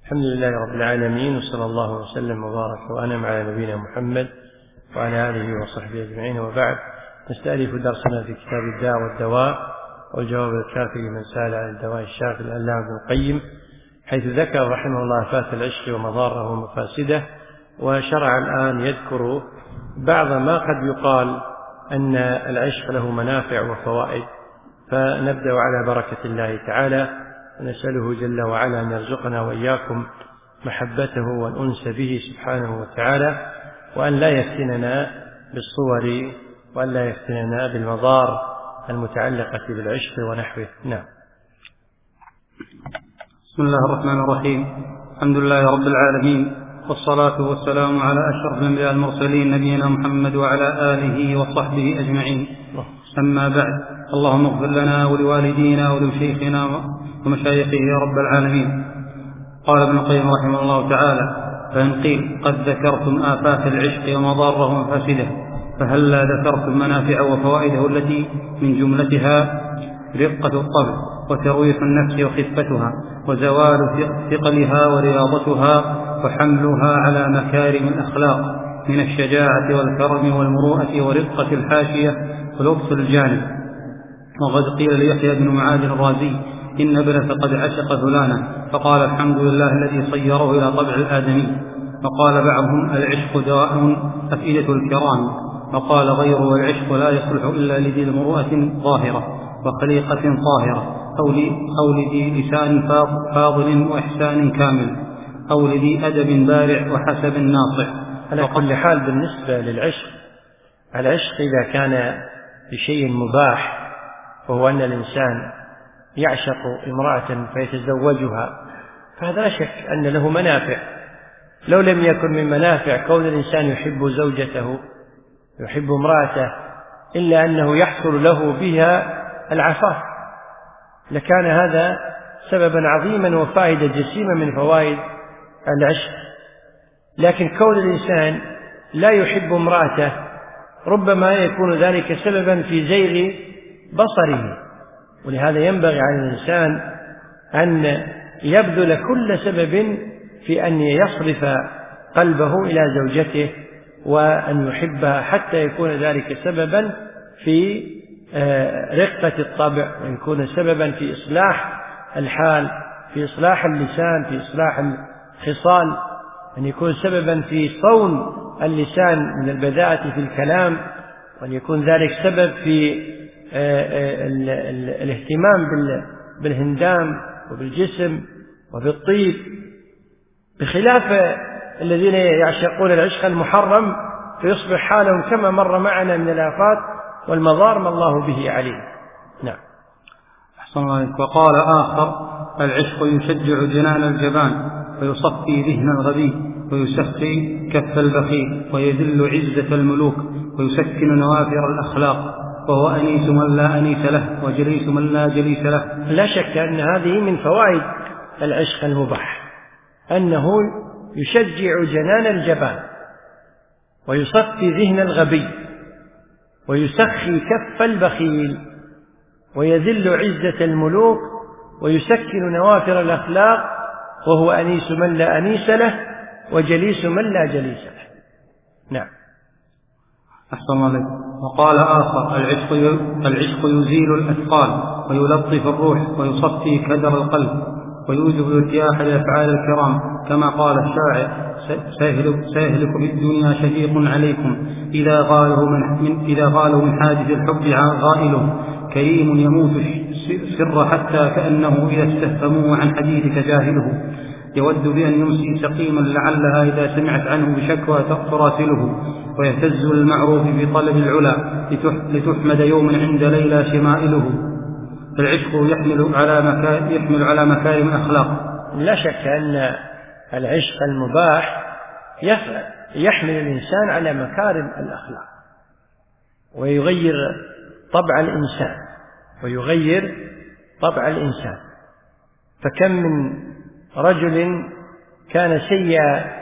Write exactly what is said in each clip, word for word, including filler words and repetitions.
الحمد لله رب العالمين، وصلى الله وسلم وبارك وأنعم على نبينا محمد وعلى آله وصحبه أجمعين، وبعد. نستألف درسنا في كتاب الداء والدواء والجواب الكافي لمن سأل عن الدواء الشافي العلامة ابن القيم، حيث ذكر رحمه الله آفات العشق ومضاره ومفاسده، وشرع الآن يذكر بعض ما قد يقال أن العشق له منافع وفوائد. فنبدأ على بركة الله تعالى، ونسأله جل وعلا أن يرزقنا وإياكم محبته والأنس به سبحانه وتعالى، وأن لا يفتننا بالصور، وأن لا يفتننا بالمضار المتعلقة بالعشق ونحوه. نعم. بسم الله الرحمن الرحيم. الحمد لله رب العالمين، والصلاة والسلام على أشرف الأنبياء المرسلين نبينا محمد وعلى آله وصحبه أجمعين. أما بعد، اللهم اغفر لنا ولوالدينا ولشيخنا ومشايخه يا رب العالمين. قال ابن القيم رحمه الله تعالى: فإن قيل قد ذكرتم آفات العشق ومضاره ومفاسده، فهلا ذكرتم منافع وفوائده التي من جملتها رقة الطبع وترويح النفس وخفتها وزوال ثقلها ورياضتها وحملها على مكارم الأخلاق من الشجاعة والكرم والمروءة ورقة الحاشية ولطف الجانب. وقد قيل ليحيى بن معاذ الرازي: إن ابنك قد عشق فلانا، فقال: الحمد لله الذي صيره إلى طبع الآدمي. وقال بعضهم: العشق دواء أفئدة الكرام. وقال غيره: والعشق لا يصلح إلا لذي مروءة ظاهرة وخليقة طاهرة، أو لذي لسان فاضل وإحسان كامل، أو لذي أدب بارع وحسب ناصع. على كل حال، بالنسبة للعشق، العشق إذا كان بشيء مباح، وهو أن الإنسان يعشق امرأة فيتزوجها، فهذا لا شك أن له منافع. لو لم يكن من منافع كون الإنسان يحب زوجته يحب امرأته إلا أنه يحصل له بها العفاف، لكان هذا سببا عظيما وفائدة جسيمة من فوائد العشق. لكن كون الإنسان لا يحب امرأته ربما يكون ذلك سببا في زيغ بصره، ولهذا ينبغي على الإنسان أن يبذل كل سبب في أن يصرف قلبه إلى زوجته وأن يحبها، حتى يكون ذلك سببا في رقة الطبع، ويكون سببا في إصلاح الحال، في إصلاح اللسان، في إصلاح الخصال، أن يكون سببا في صون اللسان من البذاءة في الكلام، وأن يكون ذلك سبب في الاهتمام بالهندام وبالجسم وبالطيب، بخلاف الذين يعشقون العشق المحرم فيصبح حالهم كما مر معنا من الآفات والمضار ما الله به عليم. نعم. أحسن الله عليك. وقال آخر: العشق يشجع جنان الجبان ويصفي ذهن الغبي ويسخي كف البخيل ويذل عزة الملوك ويسكن نوافر الأخلاق، وهو أنيس من لا أنيس له وجليس من لا جليس له. لا شك أن هذه من فوائد العشق المباح، أنه يشجع جنان الجبان ويصفي ذهن الغبي ويسخي كف البخيل ويذل عزة الملوك ويسكن نوافر الأخلاق، وهو أنيس من لا أنيس له وجليس من لا جليس له. نعم. أحسن الله عليك. وقال آخر: العشق العشق يزيل الأثقال ويلطف الروح ويصفي كدر القلب ويوجب الارتياح لأفعال الكرام، كما قال الشاعر: سيهلك في الدنيا شفيق عليكم إذا غاله من, إذا غاله من حادث الحب غائله، كريم يموت السر حتى كأنه إذا استفهموه عن حديثك جاهله، يود بأن يمسي سقيما لعلها إذا سمعت عنه بشكوى تراسله، ويهتز المعروف في طلب العلا لتحمد يوما عند ليلى شمائله. فالعشق يحمل على مكارم يحمل على مكارم الأخلاق. لا شك أن العشق المباح يحمل الإنسان على مكارم الأخلاق، ويغير طبع الإنسان ويغير طبع الإنسان. فكم من رجل كان سيء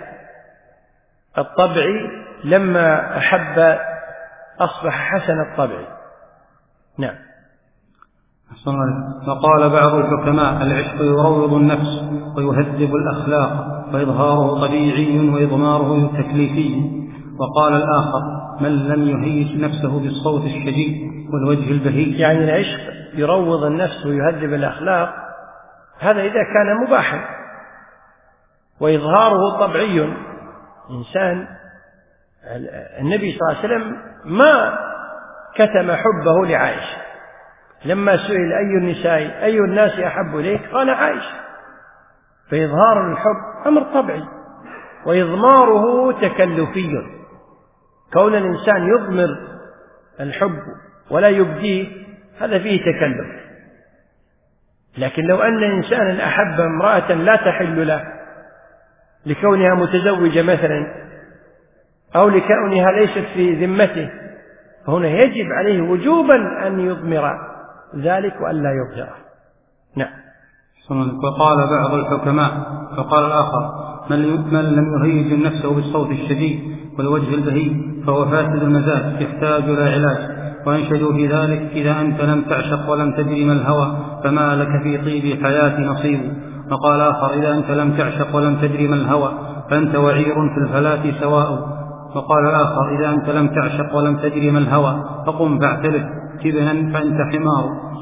الطبع لما أحب أصبح حسن الطبع. نعم. فقال بعض الحكماء: العشق يروض النفس ويهذب الأخلاق، وإظهاره طبيعي وإضماره تكليفي. وقال الآخر: من لم يهيج نفسه بالصوت الشجي والوجه البهي. يعني العشق يروض النفس ويهذب الأخلاق، هذا إذا كان مباحا، وإظهاره طبيعي. إنسان النبي صلى الله عليه وسلم ما كتم حبه لعائشة، لما سئل أي النساء أي الناس أحب إليك قال عائشة. فإظهار الحب أمر طبيعي، وإضماره تكلفي. كون الإنسان يضمر الحب ولا يبديه هذا فيه تكلف. لكن لو أن إنسانا أحب امرأة لا تحل له لكونها متزوجة مثلا، أو لكونها ليست في ذمته، فهنا يجب عليه وجوبا أن يضمر ذلك وأن لا يبدره. نعم. وقال بعض الحكماء: فقال الآخر: من لم يهيج نفسه بالصوت الشديد والوجه البهي فهو فاسد المزاج يحتاج إلى علاج. وأنشدوا في ذلك: إذا أنت لم تعشق ولم تدري ما الهوى فما لك في طيب حياة نصيب. وقال آخر: إذا أنت لم تعشق ولم تدري ما الهوى فأنت وعير في الفلاة سواء. وقال آخر: إذا أنت لم تعشق ولم تدري ما الهوى فقم فاعترف كبنا فأنت حمار.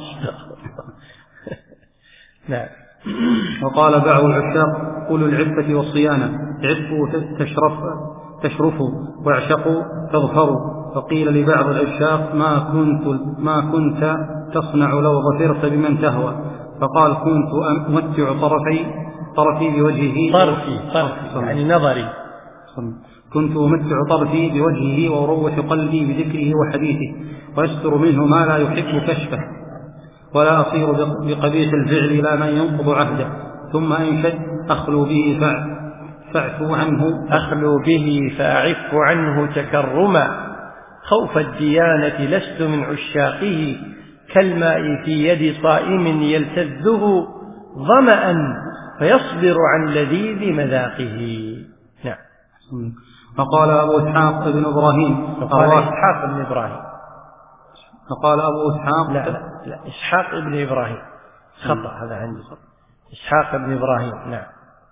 نعم. وقال بعض العشاق: أولو العفة والصيانة عفوا تشرف تشرفوا واعشقوا تظفروا. فقيل لبعض العشاق: ما كنت ما كنت تصنع لو ظفرت بمن تهوى؟ فقال: كنت أمتع طرفي طرفي بوجهه طرفي طرفي يعني نظري كنت أمتع طرفي بوجهه وأروح قلبي بذكره وحديثه، ويستر منه ما لا يحب كشفه، ولا أصير بقبيح الفعل لا من ينقض عهده. ثم أنشد: أخلو به فاعفو عنه أخلو به فأعف عنه تكرما، خوف الديانة لست من عشاقه، كالماء في يد صائم يلتذه ظمأ فيصبر عن لذيذ مذاقه. نعم. فقال أبو إسحاق ابن إبراهيم فقال إسحاق ابن إبراهيم فقال أبو إسحاق لا, لا, لا إسحاق ابن إبراهيم خطأ، هذا عندي إسحاق ابن إبراهيم. نعم.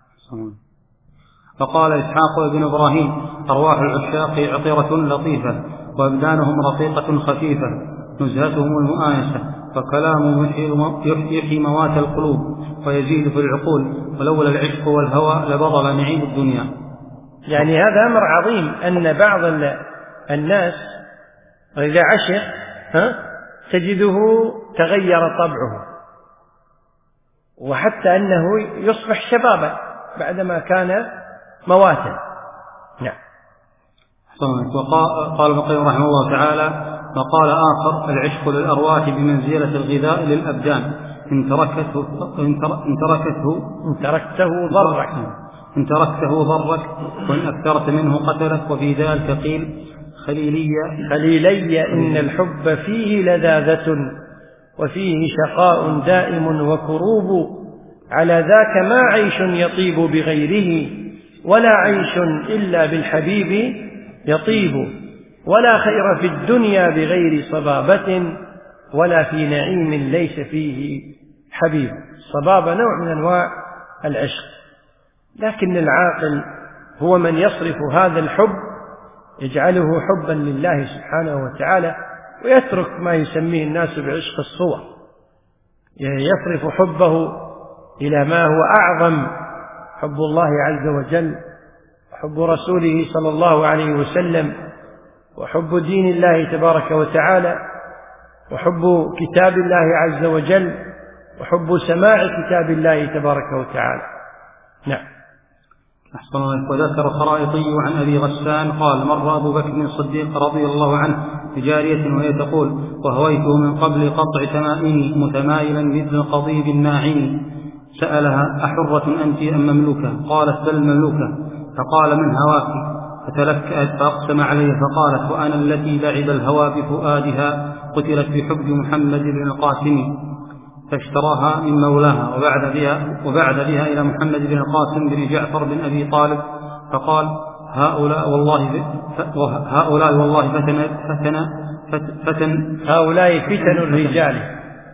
فقال إسحاق ابن إبراهيم: أرواح العشاق عطرة لطيفة، وأبدانهم رقيقة خفيفة، نزهتهم المؤانسة، فكلامهم يحيي موات القلوب ويزيد في العقول، ولولا العشق والهوى لبطل نعيم الدنيا. يعني هذا أمر عظيم، أن بعض الناس إذا عشق ها تجده تغير طبعه، وحتى أنه يصبح شبابا بعدما كان مواتا. نعم. وقال ابن القيم رحمه الله تعالى: وقال آخر: العشق للأرواح بمنزلة الغذاء للأبدان، إن تركته إن تركته إن تركته ضرك إن تركته ضرك وإن أكثرت منه قتلك. وفي ذلك قيل: خليلي خليلي إن الحب فيه لذاذة، وفيه شقاء دائم وكروب، على ذاك ما عيش يطيب بغيره، ولا عيش إلا بالحبيب يطيب، ولا خير في الدنيا بغير صبابة، ولا في نعيم ليس فيه حبيب. الصبابة نوع من أنواع العشق، لكن العاقل هو من يصرف هذا الحب يجعله حبا لله سبحانه وتعالى، ويترك ما يسميه الناس بعشق الصور، يصرف حبه إلى ما هو أعظم: حب الله عز وجل، وحب رسوله صلى الله عليه وسلم، وحب دين الله تبارك وتعالى، وحب كتاب الله عز وجل، وحب سماع كتاب الله تبارك وتعالى. نعم. أحسن الله. وذكر الخرائطي عن أبي غسان قال: مر أبو بكر الصديق رضي الله عنه بجارية وهي تقول: وهويته من قبل قطع تمائمي متمايلا مثل القضيب الناعم. سألها: أحرة أنت أم مملوكة؟ قالت: بل مملوكة. فقال: من هواك؟ فتلكأت فأقسم عليه فقالت: وأنا التي لعب الهوى بفؤادها قتلت بحب محمد بن القاسم. فاشتراها من مولاها وبعد بها, وبعد بها إلى محمد بن القاسم بن جعفر بن أبي طالب، فقال: هؤلاء والله هؤلاء والله فتن فتن فتن هؤلاء فتن الرجال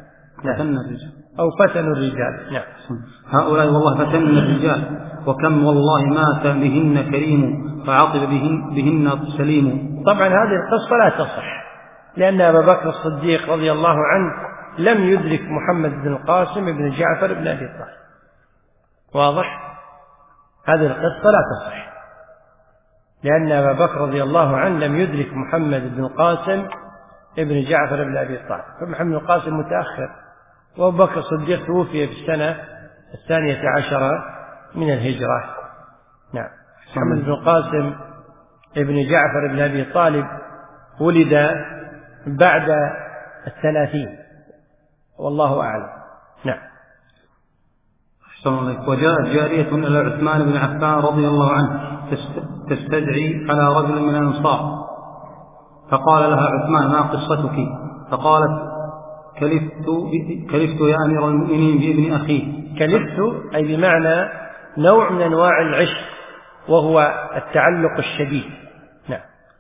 فتن الرجال أو فتنوا الرجال. نعم. هؤلاء والله فتن الرجال، وكم والله مات بهن كريم فعاقب بهن, بهن سليم. طبعا هذه القصة لا تصح، لأن أبا بكر الصديق رضي الله عنه لم يدرك محمد بن القاسم بن جعفر بن أبي طالب. واضح؟ هذه القصة لا تصح، لأن أبا بكر رضي الله عنه لم يدرك محمد بن القاسم ابن جعفر بن أبي طالب، فمحمد بن القاسم متأخر، وأبو بكر الصديق توفي في السنة الثانية عشرة من الهجرة. نعم. محمد بن القاسم ابن جعفر بن أبي طالب ولد بعد الثلاثين، والله أعلم. نعم. وجاءت جارية إلى عثمان بن عفان رضي الله عنه تستدعي على رجل من الأنصار، فقال لها عثمان: ما قصتك؟ فقالت: كلفت, كلفت يا أمير المؤمنين بابن أخيه. كلفت أي بمعنى نوع من أنواع العشق، وهو التعلق الشديد. نعم.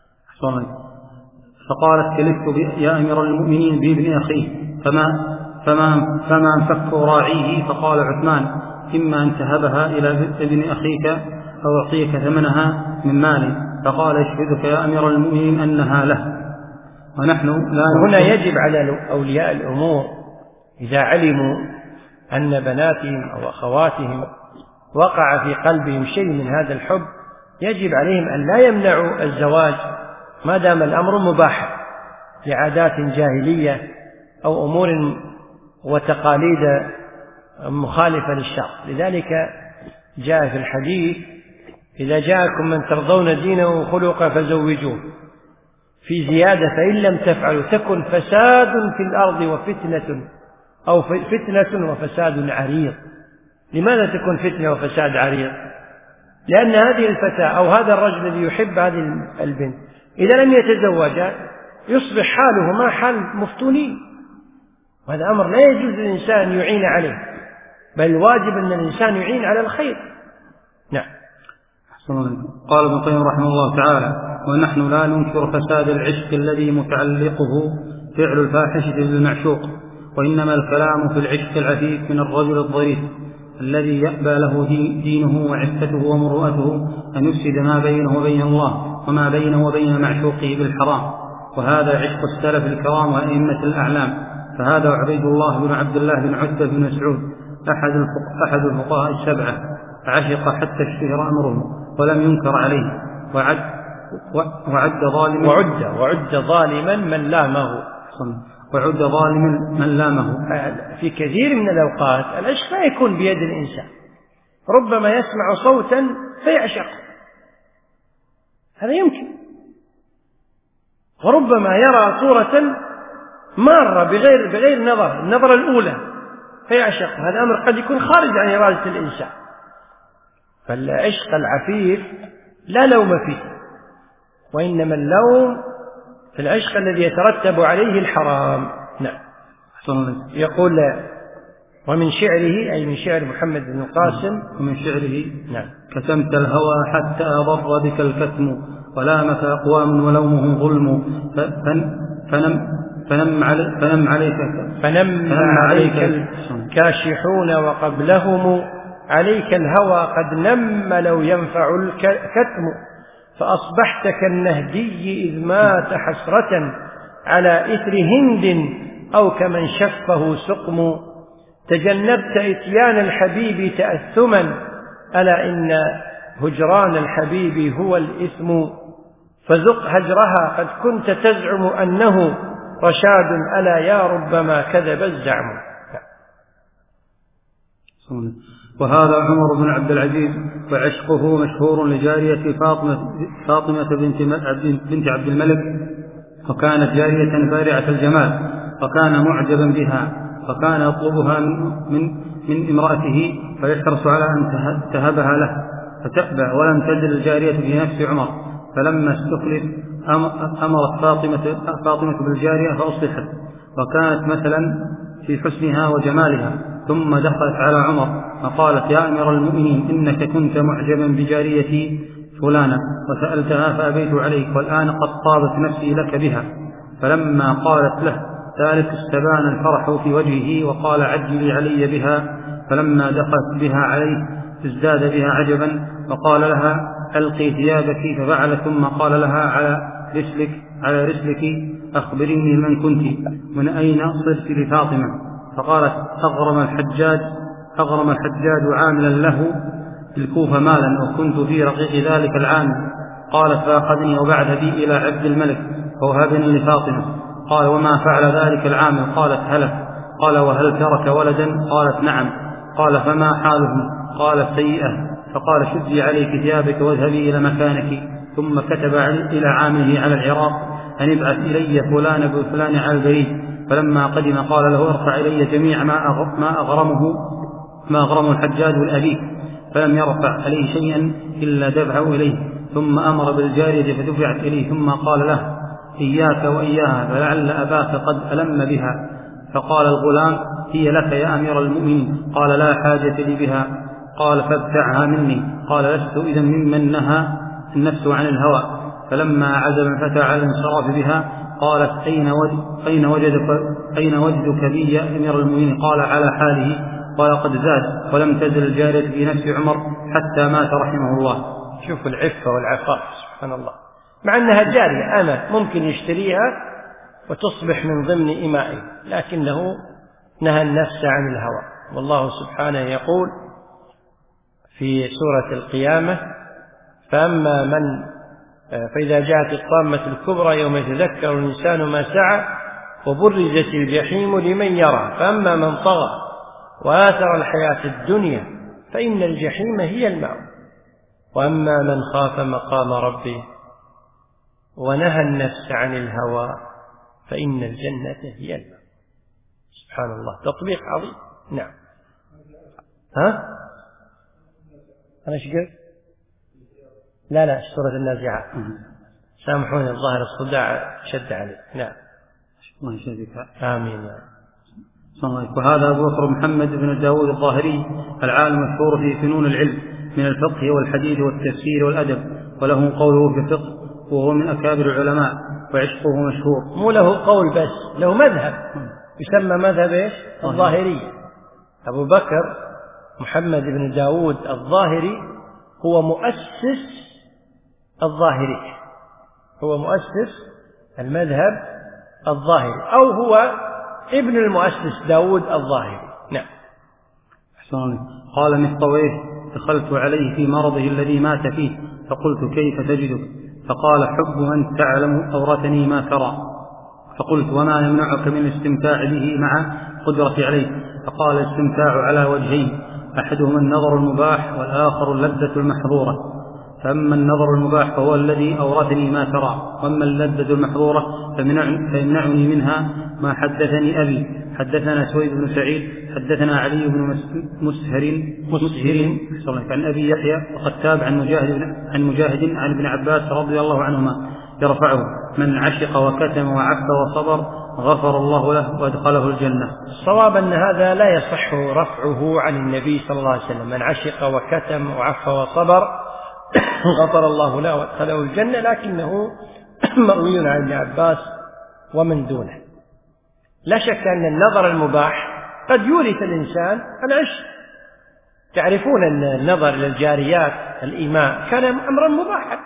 فقالت: كلفت يا أمير المؤمنين بابن أخيه فما فما فما انفك راعيه. فقال عثمان: إما أن تهبها إلى ابن أخيك أو أعطيك ثمنها من مالي. فقال: اشهدك يا أمير المؤمنين أنها له. ونحن لا هنا يجب على أولياء الأمور إذا علموا أن بناتهم أو أخواتهم وقع في قلبهم شيء من هذا الحب، يجب عليهم أن لا يمنعوا الزواج ما دام الأمر مباحا لعادات جاهلية أو أمور وتقاليد مخالفة للشرع. لذلك جاء في الحديث: إذا جاءكم من ترضون دينه وخلقه فزوجوه. في زيادة: فإن لم تفعلوا تكن فساد في الأرض وفتنة أو فتنة وفساد عريض. لماذا تكون فتنة وفساد عريض؟ لأن هذه الفتاة أو هذا الرجل الذي يحب هذه البنت إذا لم يتزوج يصبح حاله ما حال مفتونين، وهذا أمر لا يجوز للإنسان يعين عليه، بل الواجب أن الإنسان يعين على الخير. نعم. قال ابن القيم رحمه الله تعالى: ونحن لا ننكر فساد العشق الذي متعلقه فعل الفاحشة بالمعشوق، وإنما الكلام في العشق العفيف من الرجل الظريف الذي يأبى له دينه وعفته ومروءته أن يفسد ما بينه وبين الله وما بينه وبين معشوقه بالحرام. وهذا عشق السلف الكرام وأئمة الأعلام. فهذا عبيد الله بن عبد الله بن عتبة بن مسعود أحد الفقهاء السبعة، عشق حتى اشتهر أمره ولم ينكر عليه، وعد وعد ظالما وعد وعد ظالما من لامه وعد ظالما من لامه. في كثير من الأوقات العشق لا يكون بيد الإنسان، ربما يسمع صوتا فيعشق، هذا يمكن، وربما يرى صورة مارة بغير بغير نظر النظرة الأولى فيعشق، هذا أمر قد يكون خارج عن إرادة الإنسان. فالعشق العفيف لا لوم فيه، وإنما اللوم في العشق الذي يترتب عليه الحرام. نعم. يقول: ومن شعره، أي من شعر محمد بن القاسم، ومن شعره: نعم: كتمت الهوى حتى أضر بك الكتم، ولامك أقوام ولومه ظلم، فنم فنم عليك فنم عليك فنم عليك الكاشحون وقبلهم عليك الهوى قد نم لو ينفع الكتم، فأصبحت كالنهدي إذ مات حسرة على إثر هند أو كمن شفه سقم، تجنبت إتيان الحبيب تأثما ألا إن هجران الحبيب هو الإثم، فذق هجرها قد كنت تزعم أنه رشاد ألا يا ربما كذب الزعم. وهذا عمر بن عبد العزيز، وعشقه مشهور لجارية فاطمة, فاطمة بنت, بنت عبد الملك، وكانت جارية بارعة الجمال، وكان معجبا بها، وكان يطلبها من, من امرأته فيحرص على أن تهبها له فتأبى، ولم تزل الجارية في نفس عمر، فلما استخلف أمرت فاطمة, فاطمة بالجارية فأصلحت، وكانت مثلا في حسنها وجمالها، ثم دخلت على عمر فقالت: يا أمير المؤمنين إنك كنت معجبا بجاريتي فلانة وسألتها فأبيت عليك، والآن قد طابت نفسي لك بها. فلما قالت له: الثالث استبان الفرح في وجهه وقال عجلي علي بها، فلما دخلت بها عليه ازداد بها عجبا وقال لها ألقي ثيابك، ففعل ثم قال لها على رسلك على رسلك أخبريني من كنت، من أين صرت لفاطمة؟ فقالت أغرم الحجاج أغرم الحجاج عاملا له بالكوفة مالا، وكنت في رقيق ذلك العام. قالت فأخذني وبعث بي إلى عبد الملك فوهبني لفاطمة. قال وما فعل ذلك العام؟ قالت هلك. قال وهل ترك ولدا؟ قالت نعم. قال فما حاله؟ قالت سيئة. فقال شدي عليك ثيابك واذهبي إلى مكانك. ثم كتب إلى عامله على العراق أن ابعث إلي فلان بفلان على البريد. فلما قدم قال له ارفع إلي جميع ما أغرمه ما أغرمه الحجاج الأبي، فلم يرفع عليه شيئا إلا دفعه إليه، ثم أمر بالجارية فدفعت إليه، ثم قال له إياك وإياها فلعل أباك قد ألم بها. فقال الغلام هي لك يا أمير المؤمنين. قال لا حاجة لي بها. قال فابتعها مني. قال لست إذا ممن نهى النفس عن الهوى. فلما عزم الفتى على الانصراف بها قالت أين وجدك أين وجدك أين وجدك بي يا أمير المؤمنين؟ قال على حاله. قال قد زاد ولم تزل الجارية في نفس عمر حتى مات رحمه الله. شوف العفة والعفاف سبحان الله، مع أنها جارية أنا ممكن يشتريها وتصبح من ضمن إمائه، لكنه نهى النفس عن الهوى. والله سبحانه يقول في سورة القيامة فأما من فإذا جاءت الطامة الكبرى يوم يتذكر الإنسان ما سعى وبرزت الجحيم لمن يرى، فأما من طغى وآثر الحياة الدنيا فإن الجحيم هي المأوى، وأما من خاف مقام ربه ونهى النفس عن الهوى فإن الجنة هي المأوى. سبحان الله، تطبيق عظيم. نعم. ها أنا ايش قلت؟ لا لا سورة النازعات. سامحوني الظاهر الصداع شد علي. نعم الله يشفيك. آمين. وهذا أبو بكر محمد بن داود الظاهري العالم المشهور في فنون العلم من الفقه والحديث والتفسير والأدب، وله قوله في الفقه وهو من أكابر العلماء وعشقه مشهور. مو له قول بس، له مذهب يسمى مذهب ايش؟ الظاهرية. أبو بكر محمد بن داود الظاهري هو مؤسس الظاهرية، هو مؤسس المذهب الظاهري، أو هو ابن المؤسس داود الظاهري. نعم. أحسن. قال مخطويه دخلت عليه في مرضه الذي مات فيه فقلت كيف تجدك؟ فقال حب من تعلم أورثني ما ترى. فقلت وما يمنعك من الاستمتاع به مع قدرتي عليه؟ فقال الاستمتاع على وجهين، أحدهما النظر المباح والآخر اللذة المحظورة. فأما النظر المباح فهو الذي أورثني ما ترى، وأما اللذة المحظورة فيمنعني منها ما حدثني أبي. حدثنا سويد بن سعيد حدثنا علي بن مسهر مسهر عن أبي يحيى وقد تاب عن مجاهد عن مجاهد عن ابن عباس رضي الله عنهما يرفعه من عشق وكتم وعف وصبر غفر الله له وادخله الجنة. الصواب أن هذا لا يصح رفعه عن النبي صلى الله عليه وسلم، من عشق وكتم وعف وصبر غفر الله له وادخله الجنة، لكنه مروي عن ابن عباس ومن دونه. لا شك أن النظر المباح قد يورث الإنسان العشق. تعرفون أن النظر للجاريات الإيماء كان أمرا مباحا،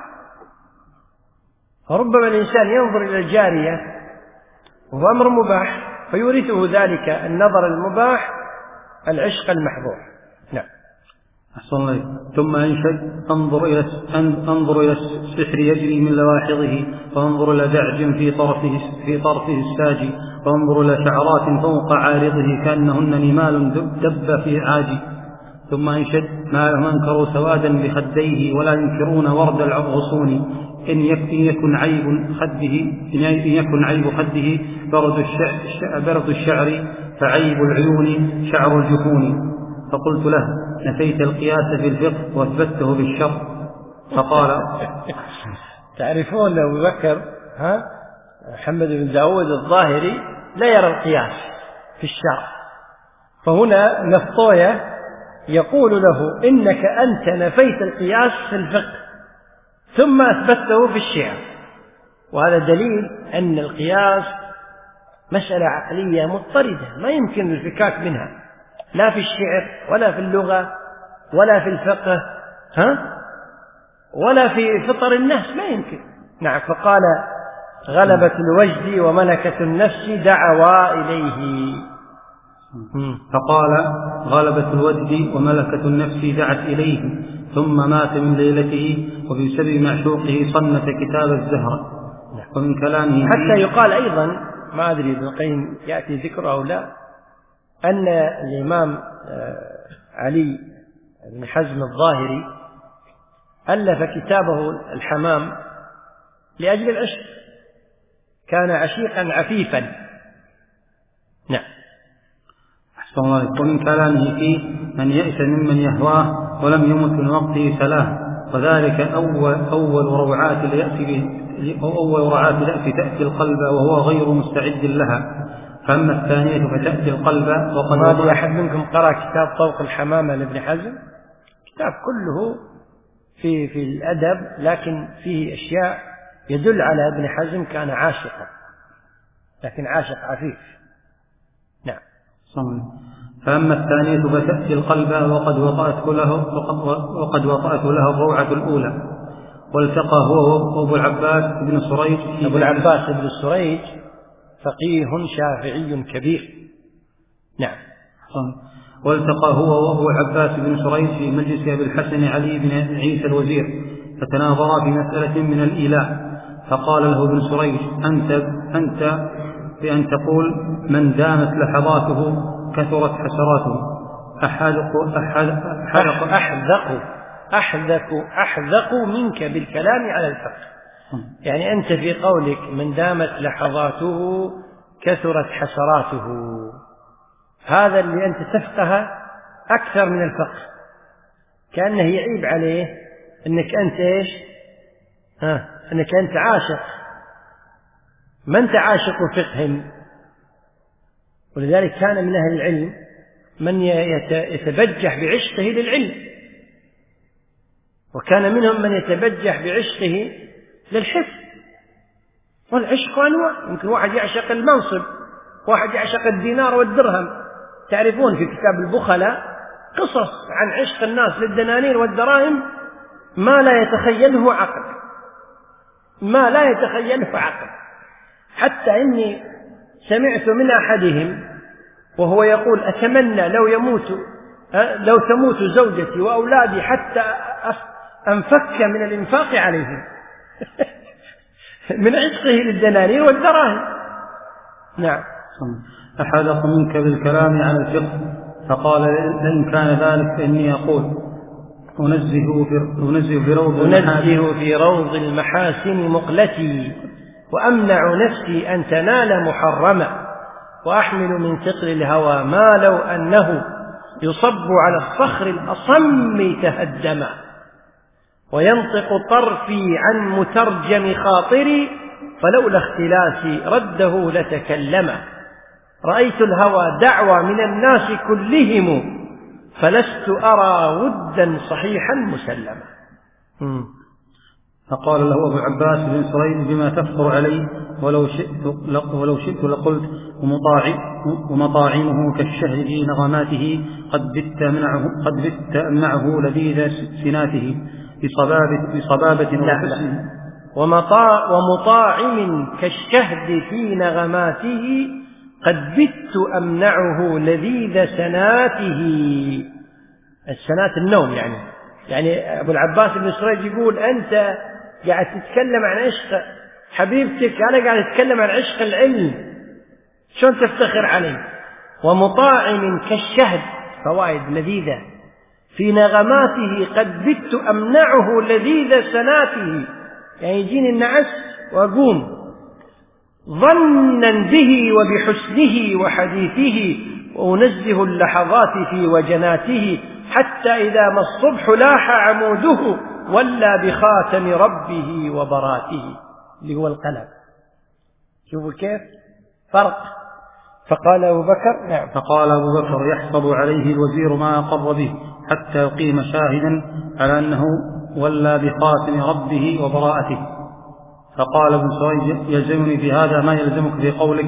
فربما الإنسان ينظر إلى الجارية وهو أمر مباح فيورثه ذلك النظر المباح العشق المحظور. نعم. أحسن الله. ثم أنشد انظر إلى انظر إلى السحر يجري من لواحظه، وانظر إلى دعج في طرفه في طرفه الساجي، وانظر إلى شعرات فوق عارضه كأنهن نمال دب في عاجي. ثم أنشد ما لهم أنكروا سوادا بخديه ولا ينكرون ورد الغصون، إن يكن عيب خده إن يكن عيب خده برد الشعر, برد الشعر فعيب العيون شعر الجفون. فقلت له نفيت القياس في الفقه واثبته بالشر. فقال تعرفون أبو بكر ها محمد بن داود الظاهري لا يرى القياس في الشرع، فهنا نفطوية يقول له إنك أنت نفيت القياس في الفقه ثم أثبته في الشعر، وهذا دليل أن القياس مسألة عقلية مضطردة ما يمكن الفكاك منها، لا في الشعر ولا في اللغة ولا في الفقه ها ولا في فطر الناس، ما يمكن. نعم. فقال غلبة الوجد وملكة النفس دعوا إليه. فقال غلبة الوجد وملكة النفس دعت إليه، ثم مات من ليلته، وبسبب معشوقه صنف كتاب الزهر. ومن كلامه حتى يقال أيضا، ما أدري ابن القيم يأتي ذكره أو لا، أن الإمام علي بن حزم الظاهري ألف كتابه الحمام لأجل العشق، كان عشيقا عفيفا. نعم. أحسن الله. ومن كلامه فيه من يئس ممن يهواه ولم يمت من وقته سلاه، وذلك أول, أول روعات اليأس أول روعات اليأس تأتي القلب وهو غير مستعد لها، فأما الثانية فتأتي القلب وقد ما أدري أحد منكم قرأ كتاب طوق الحمامة لابن حزم؟ كتاب كله في في الأدب، لكن فيه أشياء يدل على ابن حزم كان عاشقا، لكن عاشق عفيف. نعم. فأما الثانية فتأتي القلب وقد وطأت له وقد وطأت له الروعة الأولى. والتقى هو وأبو العباس بن سريج. أبو العباس بن سريج فقيه شافعي كبير. نعم. والتقى هو وأبو العباس بن سريج في مجلس أبي الحسن علي بن عيسى الوزير، فتناظرا في مسألة من الإيلاء، فقال له ابن سريج أنت, أنت بأن تقول من دامت لحظاته كثرت حسراته أحذق أحذق أحذق أحذق أحذق منك بالكلام على الفقه. يعني أنت في قولك من دامت لحظاته كثرت حسراته، هذا اللي أنت تفقه أكثر من الفقه، كأنه يعيب عليه أنك أنت إيش ها أنك أنت عاشق، ما أنت عاشق فقه. ولذلك كان من أهل العلم من يتبجح بعشقه للعلم، وكان منهم من يتبجح بعشقه للحفظ. والعشق أنواع، يمكن واحد يعشق المنصب، واحد يعشق الدينار والدرهم. تعرفون في كتاب البخلاء قصص عن عشق الناس للدنانير والدراهم ما لا يتخيله عقل، ما لا يتخيله عقل. حتى إني سمعت من أحدهم وهو يقول أتمنى لو يموت لو تموت زوجتي وأولادي حتى أنفك من الإنفاق عليهم من عشقه للدنانير والدراهم. نعم. أحدق منك بالكلام عن الفقه، فقال إن كان ذلك فإني أقول أنزه في, أنزه في, روض, أنزه في روض المحاسن مقلتي، وأمنع نفسي أن تنال محرما، وأحمل من ثقل الهوى ما لو أنه يصب على الصخر الأصم تهدما، وينطق طرفي عن مترجم خاطري فلولا اختلاسي رده لتكلما، رأيت الهوى دعوى من الناس كلهم فلست أرى ودا صحيحا مسلما. فقال له أبو العباس بن سريج بما تفخر علي ولو شئت, ولو شئت لقلت ومطاعمه كالشهر في نغماته قد بت منعه, قد بت أمنعه لذيذ سناته بصبابة, بصبابة وحسن ومطاعم كالشهد في نغماته قد بت أمنعه لذيذ سناته. السنات النوم يعني يعني أبو العباس بن سريج يقول أنت قاعد تتكلم عن عشق حبيبتك، أنا قاعد أتكلم عن عشق العلم، شلون تفتخر عليه؟ ومطاعم كالشهد فوائد لذيذة في نغماته قد بت أمنعه لذيذ سناته، يعني يجيني النعس وأقوم ظنا به وبحسنه وحديثه، وأنزه اللحظات في وجناته حتى إذا ما الصبح لاح عموده ولا بخاتم ربه وبراته، اللي هو القلم. شوفوا كيف فرق. فقال أبو بكر نعم فقال أبو بكر يحفظ عليه الوزير ما أقر به حتى يقيم شاهدا على أنه ولا بخاتم ربه وبراءته. فقال ابن سريج يلزمني في هذا ما يلزمك في قولك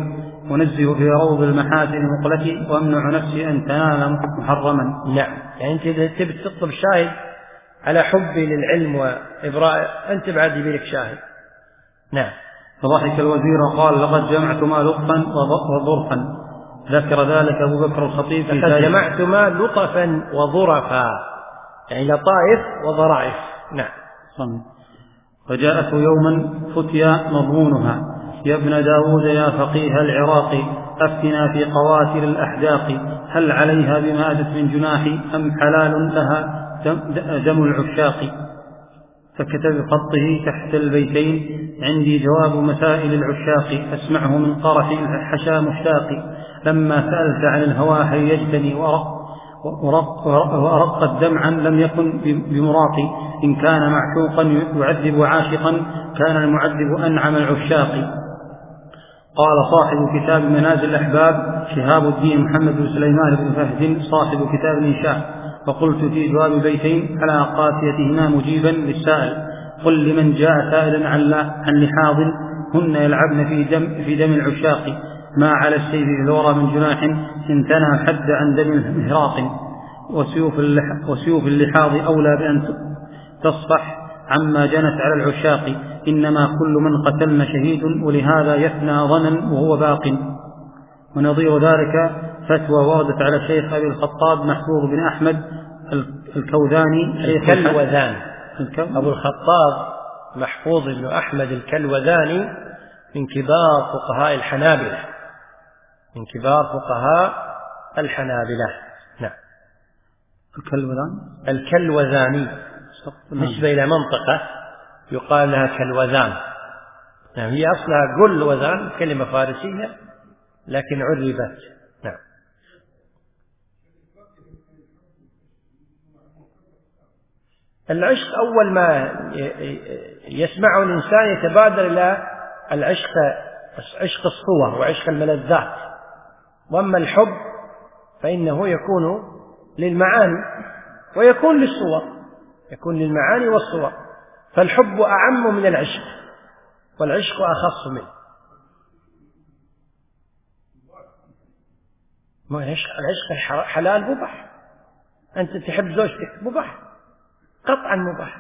أنزه في روض المحاسن مقلتي وأمنع نفسي أن تنال محرما. نعم، يعني أنت إذا تبي تطلب شاهد على حبي للعلم وإبراء أنت بعد يبيلك شاهد. نعم. فضحك الوزير وقال لقد جمعت ما لطفا وظرفا. ذكر ذلك أبو بكر الخطيب في لقد جمعت ما لطفا وظرفا، يعني لطائف وظرائف. نعم. صمت. فجاءته يوما فتيا مضمونها يا ابن داود يا فقيه العراق أفتنا في قواتل الأحداق هل عليها بما أتت من جناحي أم حلال لها دم العشاق. فكتب بخطه تحت البيتين عندي جواب مسائل العشاق أسمعه من قرح الحشا مشتاق لما سألت عن الهوى هيجتني وأرق ورق وأرقت دمعا لم يكن بمراقي إن كان معشوقا يعذب عاشقا كان المعذب أنعم العشاق. قال صاحب كتاب منازل الأحباب شهاب الدين محمد بن سليمان بن فهد صاحب كتاب الإنشاء فقلت في جواب بيتين على قافيتهما مجيبا للسائل قل لمن جاء سائلا عن لحاظ هن يلعبن في دم, في دم العشاق ما على السيف في الورى من جناح انتنى حد عن دم المهراق وسيوف, وسيوف اللحاظ أولى بأن تصفح عما جنت على العشاق إنما كل من قتلن شهيد ولهذا يفنى ظنا وهو باق. ونظير ذلك فتوى وردت على الشيخ أبي الخطاب محفوظ بن أحمد الكوذاني الكلوذاني أبو الخطاب محفوظ بن أحمد الكلوذاني من كبار فقهاء الحنابلة من كبار فقهاء الحنابلة. نعم. الكلوذاني الكلوذاني نسبة إلى منطقة يقال لها كلوذان. نعم. هي أصلها قلوذان كلمة فارسية لكن عربت. نعم. العشق أول ما يسمعه الإنسان يتبادر إلى العشق عشق الصور وعشق الملذات، وأما الحب فإنه يكون للمعاني ويكون للصور، يكون للمعاني والصور، فالحب أعم من العشق والعشق أخص منه. العشق حلال مباح، أنت تحب زوجتك مباح قطعا مباح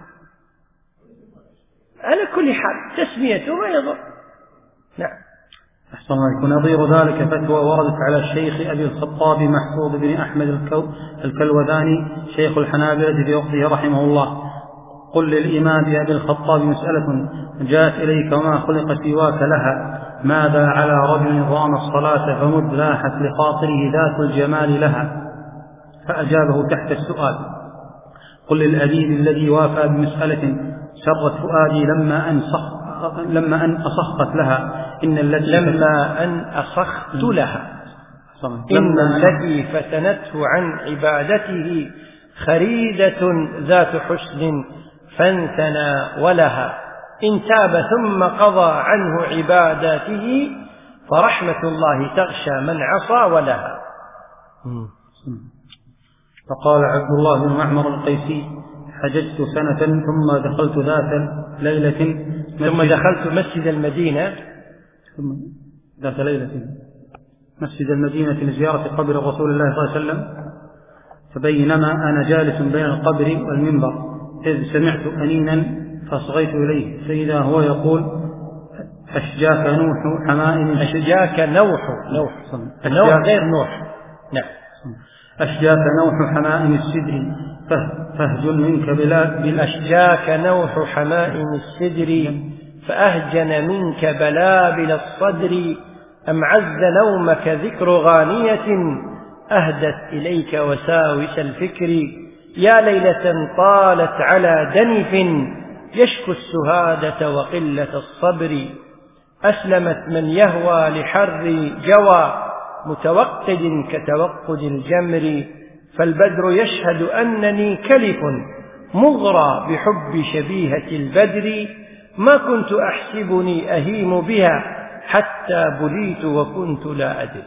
على كل حال، تسميته ما يضر. نعم. أحسن الله. ونظير ذلك فتوى وردت على الشيخ أبي الخطاب محفوظ بن أحمد الكلوذاني شيخ الحنابلة في وقته رحمه الله قل للإمام أبي الخطاب مسألة جاءت إليك وما خلق سواك لها ماذا على رجل رام الصلاة فمد لاحت لخاطره ذات الجمال لها. فأجابه تحت السؤال قل للأديب الذي وافى بمسألة سرت فؤادي لما أن صخ لما أن أصخت لها إن التي لما أن أصخت لها إن التي فتنته عن عبادته خريدة ذات حسن فانثنى ولها إن تاب ثم قضى عنه عباداته فرحمة الله تغشى من عصى ولها. فقال عبد الله بن معمر القيسي حججت سنة ثم دخلت ذات ليلة ثم دخلت مسجد المدينة ثم ذات ليلة مسجد المدينة لزيارة قبر رسول الله صلى الله عليه وسلم فبينما أنا جالس بين القبر والمنبر إذ سمعت أنينا فصغيت إليه فإذا هو يقول أشجاك نوح حمائم أشجاك نوح نوح نوح غير نوح. نعم. أشجاك نوح حمائم السدر فاهجن منك بلا أشجاك نوح حمائم السدر فأهجن منك بلابل الصدر أم عز نومك ذكر غانية أهدت إليك وساوس الفكر يا ليلة طالت على دنف يشكو السهادة وقلة الصبر أسلمت من يهوى لحر جوى متوقد كتوقد الجمر فالبدر يشهد أنني كلف مغرى بحب شبيهة البدر ما كنت أحسبني أهيم بها حتى بليت وكنت لا أدري.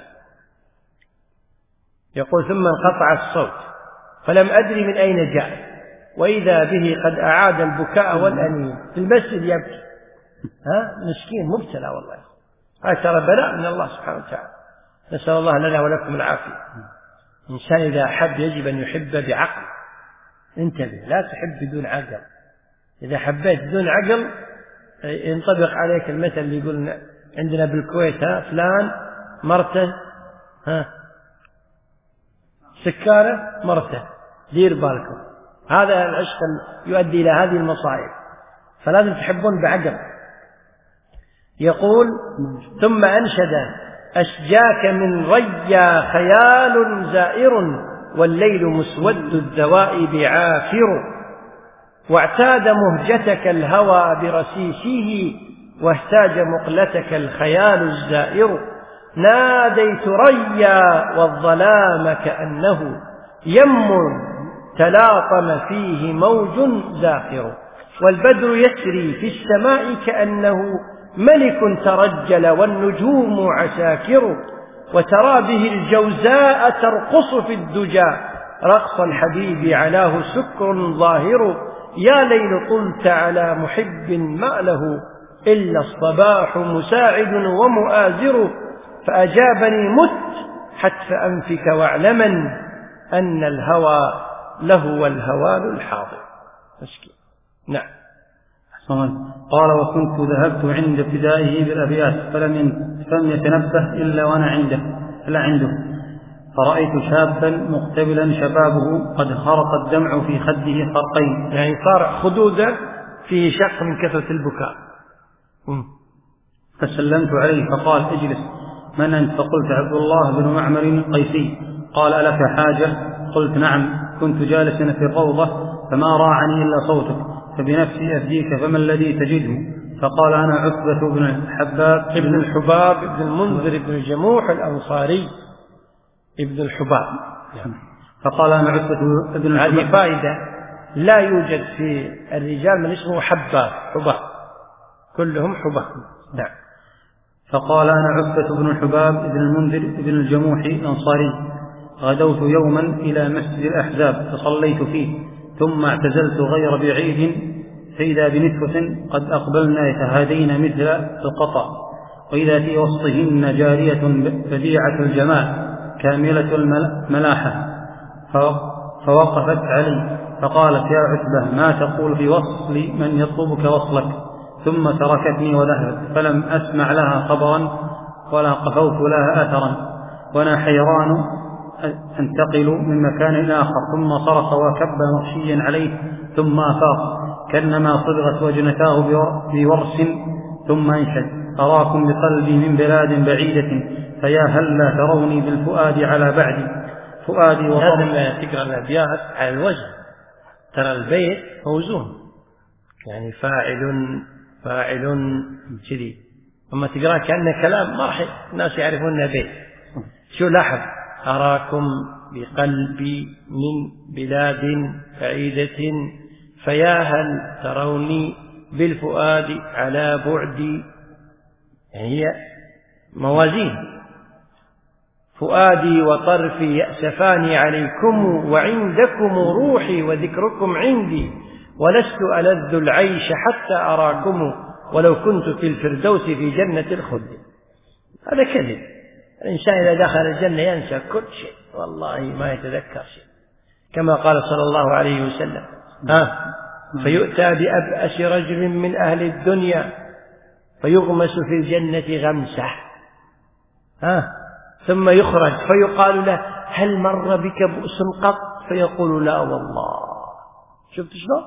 يقول ثم انقطع الصوت فلم أدري من أين جاء وإذا به قد أعاد البكاء والأنين في المسجد يبكي. ها مسكين مبتلى والله هذا ترى بلاء من الله سبحانه وتعالى، نسأل الله لنا ولكم العافية. الإنسان إذا أحب يجب أن يحب بعقل، انتبه، لا تحب بدون عقل. إذا حبيت بدون عقل ينطبق عليك المثل اللي يقول عندنا بالكويت: ها فلان مرته ها سكارة مرته، دير بالكم. هذا العشق يؤدي إلى هذه المصائب، فلازم تحبون بعقل. يقول: ثم أنشد: أشجاك من ريا خيال زائر، والليل مسود الذوائب عافر، واعتاد مهجتك الهوى برسيسه، واهتاج مقلتك الخيال الزائر. ناديت ريا والظلام كأنه يم تلاطم فيه موج زاخر، والبدر يسري في السماء كأنه ملك ترجل والنجوم عساكر، وترى به الجوزاء ترقص في الدجى، رقص الحبيب علاه سكر ظاهر. يا ليل طلت على محب ما له إلا الصباح مساعد ومؤازر، فأجابني مت حتف أنفك واعلما أن الهوى لهو الهوان الحاضر. مسكين. نعم. قال: وكنت ذهبت عند ابتدائه بالأبيات فلم يتنبه إلا وأنا عنده إلا عنده فرأيت شابا مقتبلا شبابه قد خرق الدمع في خده خرقين، يعني صار خدوده فيه شق من كثرة البكاء. فسلمت عليه فقال: اجلس، من أنت؟ فقلت: عبد الله بن معمر القيسي. قال: ألك حاجة؟ قلت: نعم، كنت جالسا في الروضة فما راعني إلا صوتك، فبنفسي أفديك، فما الذي تجده؟ فقال: أنا عتبة بن الحباب ابن الحباب ابن المنذر ابن الجموح الأنصاري ابن الحباب. فقال: أنا عتبة بن الحباب. هذه فائدة: لا يوجد في الرجال من اسمه حباب، حباب كلهم حباب. نعم. فقال: أنا عتبة بن الحباب ابن المنذر ابن الجموح الأنصاري، غدوت يوما إلى مسجد الأحزاب فصليت فيه، ثم اعتزلت غير بعيد، فإذا بنسوة قد أقبلنا يتهادين مثل القطع، وإذا في وسطهن جارية بديعة الجمال كاملة الملاحة، فوقفت علي فقالت: يا عتبة، ما تقول في وصل من يطلبك وصلك؟ ثم تركتني وذهبت، فلم أسمع لها خبرا ولا قفوت لها أثرا، وأنا حيران أنتقل من مكان إلى آخر. ثم صرخ وكب مغشيا عليه، ثم أفاق كأنما صبغت وجنتاه بورس، ثم أنشد: أراكم بقلبي من بلاد بعيدة، فيا هلا تروني بالفؤاد على بعدي، فؤادي وطرف. لازم تقرأ الأبيات على الوجه، ترى البيت موزون، يعني فاعل فاعل كذي، أما تقرأ كأنه كلام ما راح الناس يعرفون بيت. شو لاحظ: أراكم بقلبي من بلاد بعيدة، فيا هل تروني بالفؤاد على بعدي. يعني هي موازين: فؤادي وطرفي يأسفان عليكم، وعندكم روحي وذكركم عندي، ولست ألذ العيش حتى أراكم، ولو كنت في الفردوس في جنة الخلد. هذا كذب. الإنسان إذا دخل الجنة ينسى كل شيء، والله ما يتذكر شيء، كما قال صلى الله عليه وسلم: ها فيؤتى بأبأس رجل من أهل الدنيا فيغمس في الجنة غمسة، ها ثم يخرج فيقال له: هل مر بك بؤس قط؟ فيقول: لا والله. شفت شلون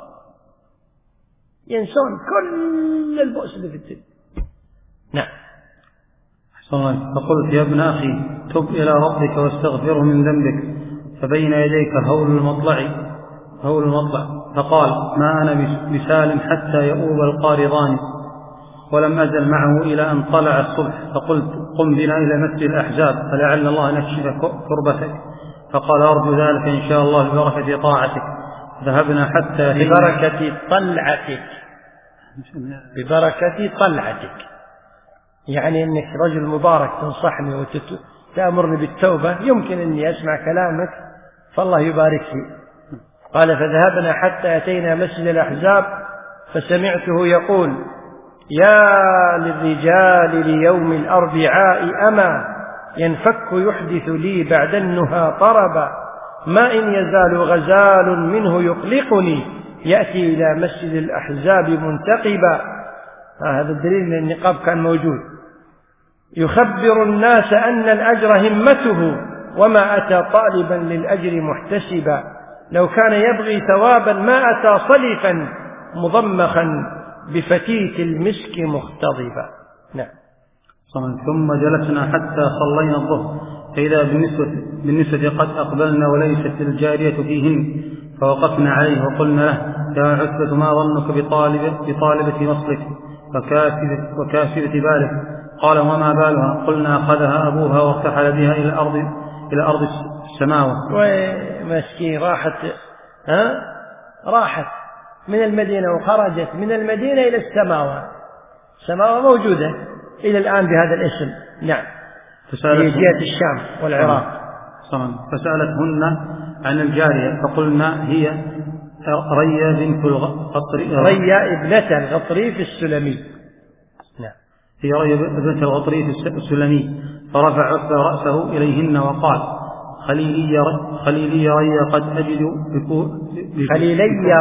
ينسون كل البؤس اللي في الدنيا. نعم. فقلت: يا ابن أخي، تب إلى ربك واستغفره من ذنبك، فبين يديك هول المطلع هول المطلع. فقال: ما أنا بسالم حتى يؤوب القارضان. ولم أزل معه إلى أن طلع الصبح، فقلت: قم بنا إلى مسجد الأحزاب فلعل الله نكشف كربتك. فقال: أرجو ذلك إن شاء الله ببركة طاعتك. ذهبنا حتى ببركة طلعتك ببركة طلعتك يعني أنك رجل مبارك تنصحني وتأمرني بالتوبة، يمكن أني أسمع كلامك فالله يبارك فيه. قال: فذهبنا حتى أتينا مسجد الأحزاب فسمعته يقول: يا للرجال ليوم الأربعاء أما ينفك يحدث لي بعد النهى طربا ما إن يزال غزال منه يقلقني يأتي إلى مسجد الأحزاب منتقبا. هذا الدليل أن النقاب كان موجود. يخبر الناس أن الأجر همته وما أتى طالبا للأجر محتسبا لو كان يبغي ثوابا ما أتى صلفا مضمخا بفتيت المسك مختضبا. نعم. ثم جلسنا حتى صلينا الظهر فإذا بالنسبة, بالنسبة قد أقبلنا وليست الجارية فيهن فوقفنا عليه وقلنا له يا عتبة ما ظنك بطالب بطالبة مصرك وكاسبة, وكاسبة بالك؟ قال وما بالها؟ قلنا أخذها أبوها وارتحل بها إلى الأرض إلى أرض السماوة. ومسكين راحت ها راحت من المدينة وخرجت من المدينة إلى السماوة. السماوة موجودة إلى الآن بهذا الاسم. نعم. في جهة الشام والعراق. فسألتهن عن الجارية فقلنا هي ريا بنت الغطري ريا ابنة الغطريف السلمي. نعم. هي ريا بنت الغطريف السلمي. فرفع عتبة رأسه إليهن وقال خليلي خليلي ريا قد أجد بكور خليلي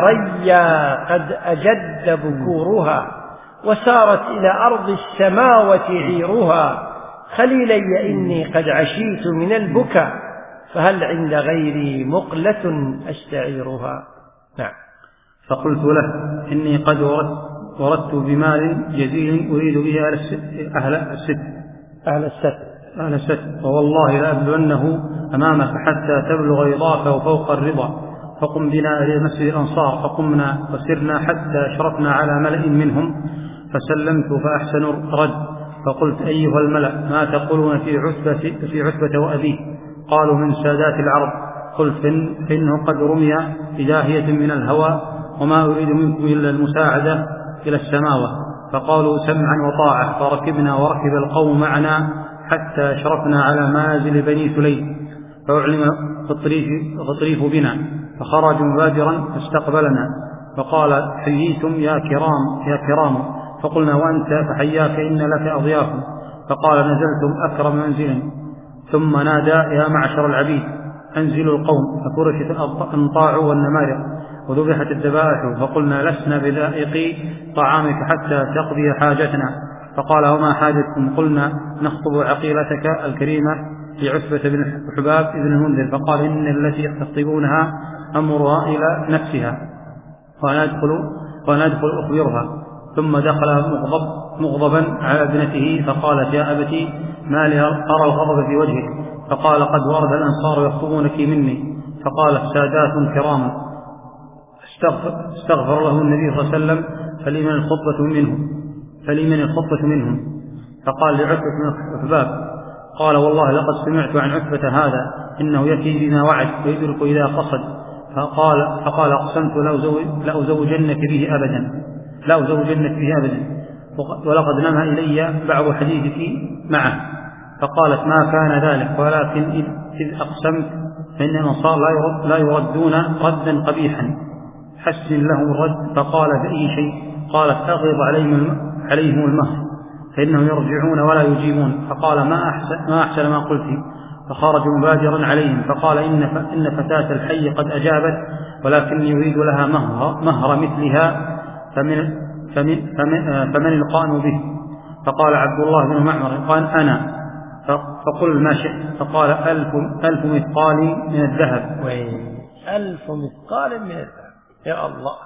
ريا قد أجد بكورها وسارت إلى أرض السماوة عيرها خليلي إني قد عشيت من البكاء فهل عند غيري مقلة أستعيرها. نعم. فقلت له إني قد وردت بمال جزيل أريد به أهل الست أهل الست أهل الست ووالله لأبلونه أمامك حتى تبلغ رضاك وفوق الرضا فقم بنا إلى مسجد الأنصار فقمنا وسرنا حتى أشرفنا على ملأ منهم فسلمت فأحسنوا الرد فقلت أيها الملأ ما تقولون في عتبة, في عتبة وأبيه؟ قالوا من سادات العرب. قلت فإنه قد رمي بداهية من الهوى وما أريد منكم إلا المساعدة إلى السماوة. فقالوا سمعا وطاعة فركبنا وركب القوم معنا حتى أشرفنا على منازل بني سليم فأعلم غطريف بنا فخرجوا مبادرا فاستقبلنا فقال حييتم يا كرام يا كرام فقلنا وأنت فحياك إن لك أضياف فقال نزلتم أكرم منزل ثم نادى يا معشر العبيد أنزلوا القوم ففرشت الأنطاع والنمارق وذبحت الذبائح فقلنا لسنا بذائقي طعامك حتى تقضي حاجتنا. فقال وما حاجتكم؟ قلنا نخطب عقيلتك الكريمة لعتبة بن حباب بن المنذر. فقال إن التي تخطبونها أمرها إلى نفسها وندخل وندخل أخبرها. ثم دخل مغضب مغضبا على ابنته فقالت يا أبتي ما لي أرى الغضب في وجهك؟ فقال قد ورد الأنصار يخطبونك مني. فقالت سادات كرام استغفر, استغفر له النبي صلى الله عليه وسلم فلمن الخطبة منهم فلمن الخطبة منهم فقال لعتبة بن حباب قال والله لقد سمعت عن عتبة هذا إنه يأتي بما وعد ويدرك إذا قصد. فقال فقال أقسمت لأزوجنك به أبدا لا أزوجنك به أبدا ولقد نمى إلي بعض حديثك معه. فقالت ما كان ذلك ولكن إذ أقسمت فإن الأنصار لا يردون ردا قبيحا حسن لهم الرد. فقال بأي شيء؟ قالت أغضب عليهم عليهم المهر فإنهم يرجعون ولا يجيبون. فقال ما أحسن ما, أحسن ما قلت. فخرج مبادرا عليهم فقال إن, إن فتاة الحي قد أجابت ولكني يريد لها مهر, مهر مثلها فمن, فمن, فمن, فمن القائم به؟ فقال عبد الله بن معمر قال أنا. فقل ما شئت. فقال ألف, ألف مثقال من الذهب. ألف مثقال من الذهب يا الله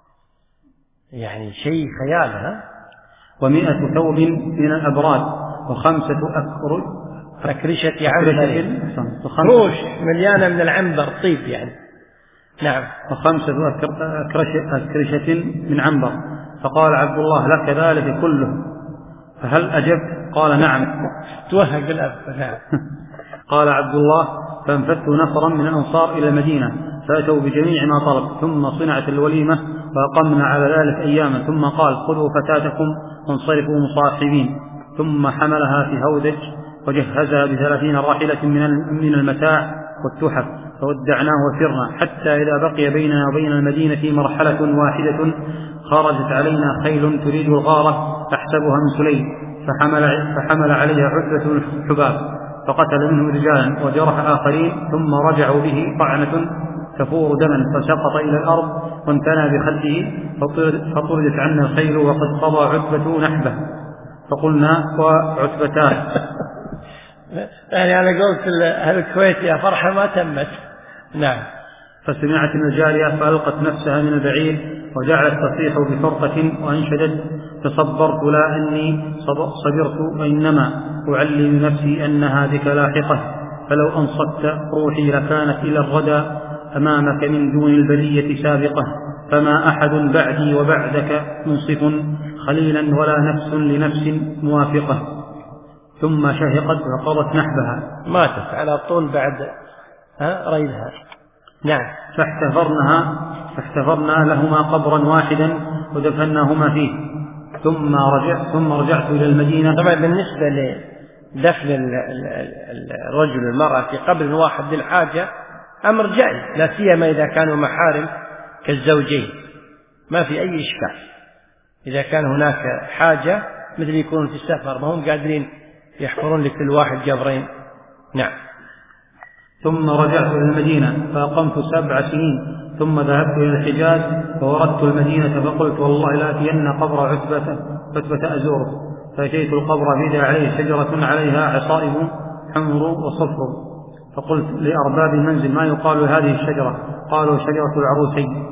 يعني شيء خيال. ها ومئة ثوب من الأبراد وخمسة أكر أكرشة عنبر روش مليانة من العنبر طيب يعني. نعم. وخمسة أكرشة, أكرشة من عنبر. فقال عبد الله لك ذلك كله فهل أجبت؟ قال نعم. توهق الأب. نعم. قال عبد الله فانفدت نفرا من الأنصار إلى المدينة فأتوا بجميع ما طلب ثم صنعت الوليمة فأقمنا على ذلك أياما. ثم قال خذوا فتاتكم وانصرفوا مصاحبين. ثم حملها في هودج وجهزها بثلاثين راحلة من المتاع والتحف فودعناه وسرنا حتى إذا بقي بيننا وبين المدينة مرحلة واحدة خرجت علينا خيل تريد الغارة أحسبها من سليم، فحمل, فحمل عليها عتبة الحباب فقتل منهم رجالا وجرح آخرين، ثم رجعوا به طعنة تفور دما فسقط إلى الأرض وانتنى بخده، فطردت عنا الخيل وقد قضى عتبة نحبه، فقلنا وعتبتان. يعني أنا قلت أهل الكويت يا فرحة ما تمت. نعم. فسمعت من الجارية فألقت نفسها من البعير وجعلت تصيح بفرقة وأنشدت: تصبرت لا أني صبرت وإنما أعلم نفسي أنها بك لاحقة، فلو أنصت روحي لكانت إلى الردى أمامك من دون البلية سابقة، فما أحد بعدي وبعدك منصف خليلا ولا نفس لنفس موافقة. ثم شهقت وقضت نحبها، ماتت على طول بعد ريدها. نعم. فاحتفرنها فاحتفرنا لهما قبرا واحدا ودفناهما فيه، ثم رجعت ثم رجعت إلى المدينة. طبعا بالنسبة لدفن الرجل المرأة في قبر واحد للحاجة أمر جائز، لا سيما إذا كانوا محارم كالزوجين، ما في أي إشكال. إذا كان هناك حاجة مثل يكونوا في السفر ما هم قادرين يحفرون لكل واحد قبرين. نعم. ثم رجعت إلى المدينة فأقمت سبع سنين، ثم ذهبت إلى الحجاز فوردت المدينة فقلت: والله لآتين قبر عتبة عتبة أزوره، فأتيت القبر فإذا عليه شجرة عليها عصائب حمر وصفر، فقلت لأرباب المنزل: ما يقال هذه الشجرة؟ قالوا: شجرة العروسين.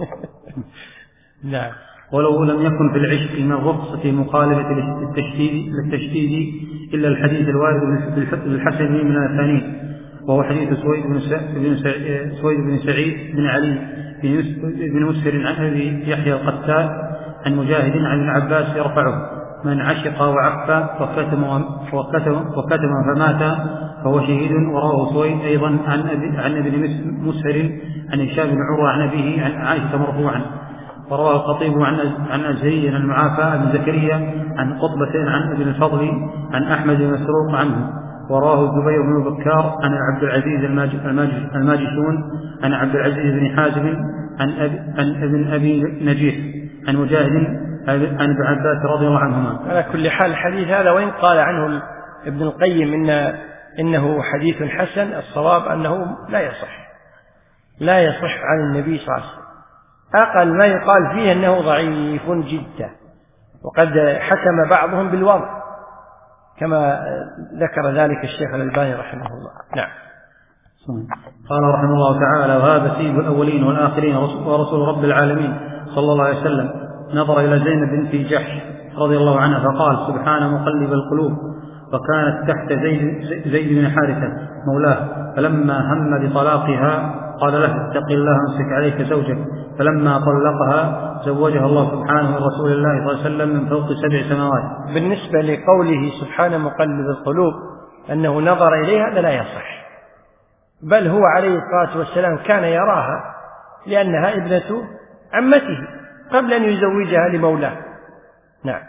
نعم. ولو لم يكن في العشق من رخصة مخالفة للتشديد إلا الحديث الوارد بالحسن من الثاني، وهو حديث سويد بن سويد بن سعيد بن علي بن مسهر عن أبي يحيى القتال عن مجاهد عن ابن عباس يرفعه: من عشق وعفى وكتم وكتم فمات فهو شهيد. ورواه سويد أيضا عن عن ابن مسهر عن هشام بن عروة عن أبيه عن عائشة مرفوعا. ورواه الخطيب عن عن أزهري عن المعافى بن زكريا عن قطبة عن ابن الفضل عن أحمد بن مسروق عنه. وراه الزبير بن بكار عن عبد العزيز الماجشون عن عبد العزيز بن حازم عن, عن ابن أبي نجيح عن مجاهد عن ابن عباس رضي الله عنهما. على كل حال الحديث هذا وإن قال عنه ابن القيم إن إنه حديث حسن، الصواب أنه لا يصح لا يصح عن النبي صلى الله عليه وسلم. أقل ما يقال فيه أنه ضعيف جدا، وقد حكم بعضهم بالوضع كما ذكر ذلك الشيخ الألباني رحمه الله. نعم. قال رحمه الله تعالى: وهذا سيد الأولين والآخرين ورسول رب العالمين صلى الله عليه وسلم نظر إلى زينب بنت جحش رضي الله عنها فقال: سبحان مقلب القلوب، وكانت تحت زيد, زيد بن حارثة مولاه، فلما هم بطلاقها قال له: اتق الله امسك عليك زوجك، فلما طلقها زوجها الله سبحانه من رسول الله صلى الله عليه وسلم من فوق سبع سماوات. بالنسبة لقوله سبحان مقلب القلوب أنه نظر إليها هذا لا يصح، بل هو عليه الصلاة والسلام كان يراها لأنها ابنة عمته قبل أن يزوجها لمولاه. نعم.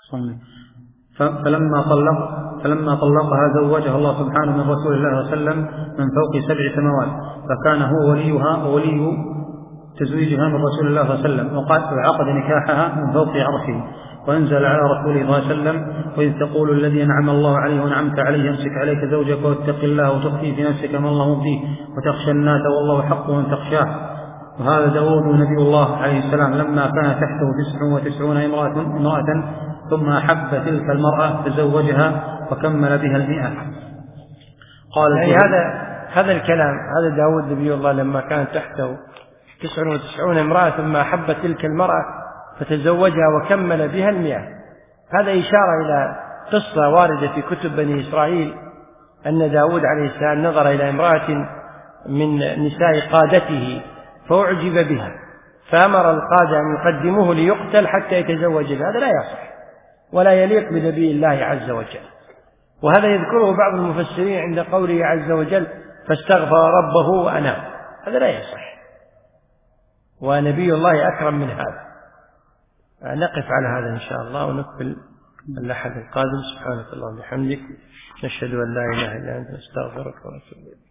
فلما طلق فلما طلقها زوجها الله سبحانه من رسول الله صلى الله عليه وسلم من فوق سبع سماوات، فكان هو وليها وولي تزويجها من رسول الله صلى الله عليه وسلم، وعقد نكاحها من فوق عرشه، وانزل على رسوله صلى الله عليه وسلم: وإذ تقول الذي أنعم الله عليه وأنعمت عليه امسك عليك زوجك واتق الله وتخفي في نفسك ما الله مبديه وتخشى الناس والله حق أن تخشاه. وهذا داود نبي الله عليه السلام لما كان تحته تسع وتسعون امرأة, امرأة ثم أحب تلك المرأة تزوجها وكمل بها المئة. قال يعني هذا هذا الكلام هذا داود نبي الله لما كان تحته تسع وتسعون امرأة ثم أحب تلك المرأة فتزوجها وكمل بها المئة. هذا إشارة إلى قصة واردة في كتب بني إسرائيل أن داود عليه السلام نظر إلى امرأة من نساء قادته فأعجب بها، فأمر القادة أن يقدموه ليقتل حتى يتزوج بها. هذا لا يصح ولا يليق بنبي الله عز وجل. وهذا يذكره بعض المفسرين عند قوله عز وجل: فاستغفر ربه وأناب. هذا لا يصح، ونبي الله أكرم من هذا. نقف على هذا إن شاء الله ونكمل الأحد القادم. سبحانك اللهم وبحمدك، نشهد أن لا إله إلا أنت، نستغفرك ونتوب إليك.